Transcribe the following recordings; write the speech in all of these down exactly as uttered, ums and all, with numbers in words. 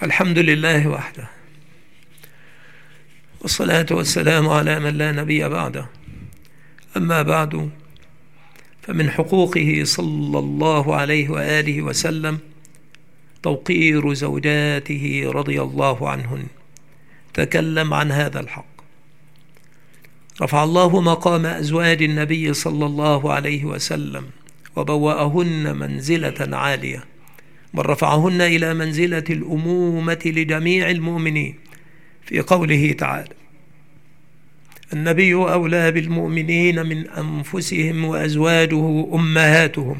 الحمد لله وحده، والصلاة والسلام على من لا نبي بعده. أما بعد، فمن حقوقه صلى الله عليه وآله وسلم توقير زوجاته رضي الله عنهن. تكلم عن هذا الحق. رفع الله مقام أزواج النبي صلى الله عليه وسلم وبوأهن منزلة عالية، بل رفعهن إلى منزلة الأمومة لجميع المؤمنين في قوله تعالى: النبي أولى بالمؤمنين من أنفسهم وأزواجه أمهاتهم.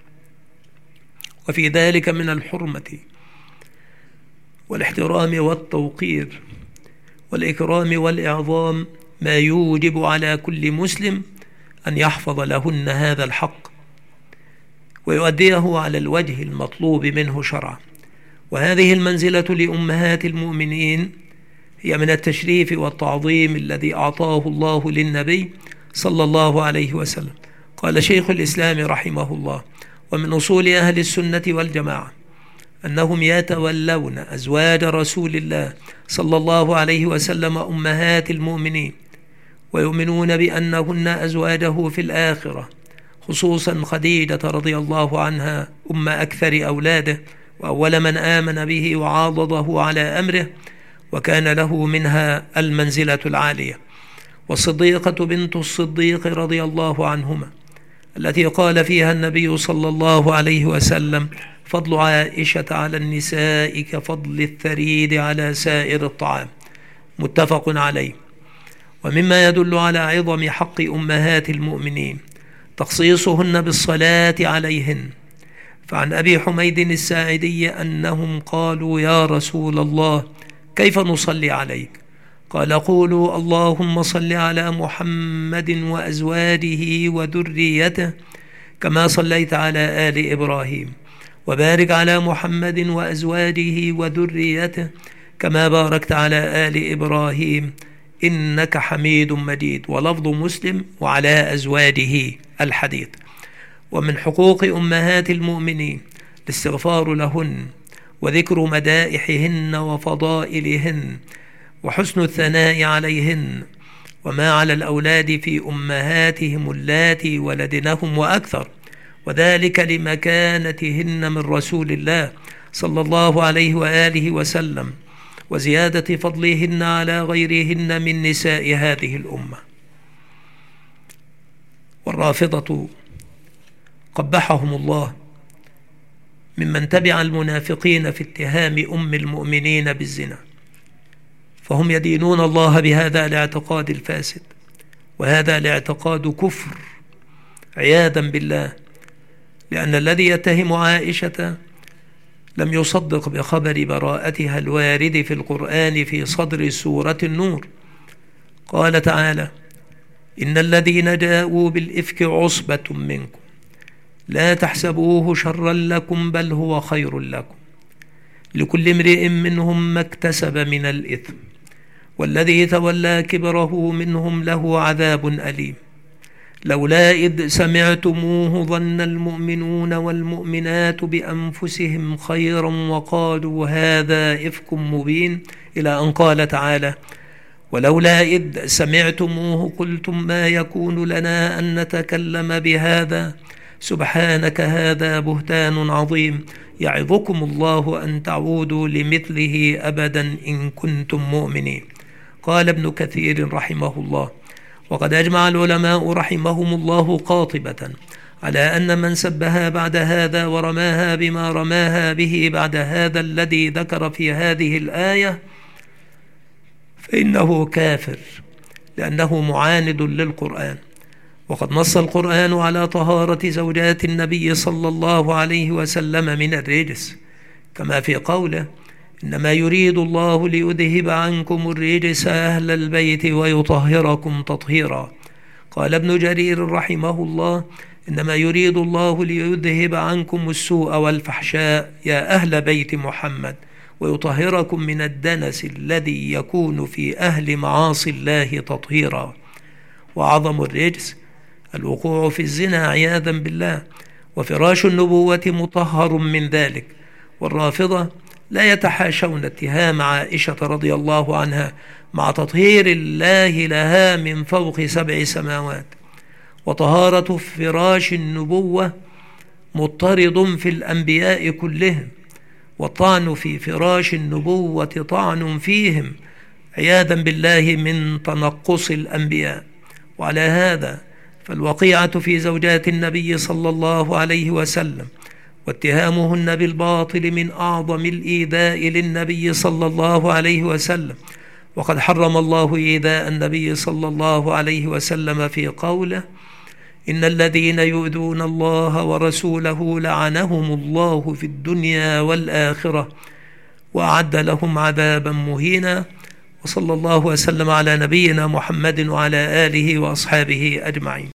وفي ذلك من الحرمة والاحترام والتوقير والإكرام والإعظام ما يوجب على كل مسلم أن يحفظ لهن هذا الحق ويؤديه على الوجه المطلوب منه شرعا. وهذه المنزلة لأمهات المؤمنين هي من التشريف والتعظيم الذي أعطاه الله للنبي صلى الله عليه وسلم. قال شيخ الإسلام رحمه الله: ومن أصول أهل السنة والجماعة أنهم يتولون أزواج رسول الله صلى الله عليه وسلم أمهات المؤمنين، ويؤمنون بأنهن أزواجه في الآخرة، خصوصا خديجة رضي الله عنها أم أكثر أولاده وأول من آمن به وعاضده على أمره، وكان له منها المنزلة العالية. والصديقة بنت الصديق رضي الله عنهما التي قال فيها النبي صلى الله عليه وسلم: فضل عائشة على النساء كفضل الثريد على سائر الطعام، متفق عليه. ومما يدل على عظم حق أمهات المؤمنين تخصيصهن بالصلاة عليهن. فعن أبي حميد الساعدي أنهم قالوا: يا رسول الله، كيف نصلي عليك؟ قال: قولوا اللهم صل على محمد وأزواجه وذريته كما صليت على آل إبراهيم، وبارك على محمد وأزواجه وذريته كما باركت على آل إبراهيم إنك حميد مجيد. ولفظ مسلم: وعلى أزواجه الحديث. ومن حقوق أمهات المؤمنين الاستغفار لهن وذكر مدائحهن وفضائلهن وحسن الثناء عليهن، وما على الأولاد في أمهاتهم اللاتي ولدنهم وأكثر، وذلك لمكانتهن من رسول الله صلى الله عليه وآله وسلم، وزيادة فضلهن على غيرهن من نساء هذه الأمة. والرافضة قبحهم الله ممن تبع المنافقين في اتهام أم المؤمنين بالزنا، فهم يدينون الله بهذا الاعتقاد الفاسد، وهذا الاعتقاد كفر عياذا بالله، لأن الذي يتهم عائشة لم يصدق بخبر براءتها الوارد في القرآن في صدر سورة النور. قال تعالى: إن الذين جاءوا بالإفك عصبة منكم لا تحسبوه شرا لكم بل هو خير لكم، لكل امرئ منهم ما اكتسب من الإثم، والذي تولى كبره منهم له عذاب أليم. لولا إذ سمعتموه ظن المؤمنون والمؤمنات بأنفسهم خيرا وقالوا هذا إفك مبين، إلى أن قال تعالى: ولولا إذ سمعتموه قلتم ما يكون لنا أن نتكلم بهذا سبحانك هذا بهتان عظيم، يعظكم الله أن تعودوا لمثله أبدا إن كنتم مؤمنين. قال ابن كثير رحمه الله: وقد أجمع العلماء رحمهم الله قاطبة على أن من سبها بعد هذا ورماها بما رماها به بعد هذا الذي ذكر في هذه الآية فإنه كافر، لأنه معاند للقرآن. وقد نص القرآن على طهارة زوجات النبي صلى الله عليه وسلم من الرجس، كما في قوله: إنما يريد الله ليذهب عنكم الرجس أهل البيت ويطهركم تطهيرا. قال ابن جرير رحمه الله: إنما يريد الله ليذهب عنكم السوء والفحشاء يا أهل بيت محمد ويطهركم من الدنس الذي يكون في أهل معاصي الله تطهيرا. وعظم الرجس الوقوع في الزنا عياذا بالله، وفراش النبوة مطهر من ذلك. والرافضة لا يتحاشون اتهام عائشة رضي الله عنها مع تطهير الله لها من فوق سبع سماوات. وطهارة فراش النبوة مضطرد في الأنبياء كلهم، والطعن في فراش النبوة طعن فيهم عياذا بالله من تنقص الأنبياء. وعلى هذا فالوقيعة في زوجات النبي صلى الله عليه وسلم واتهامهن بالباطل من أعظم الإيذاء للنبي صلى الله عليه وسلم، وقد حرم الله إيذاء النبي صلى الله عليه وسلم في قوله: إن الذين يؤذون الله ورسوله لعنهم الله في الدنيا والآخرة وأعد لهم عذابا مهينا. وصلى الله وسلم على نبينا محمد وعلى آله وأصحابه أجمعين.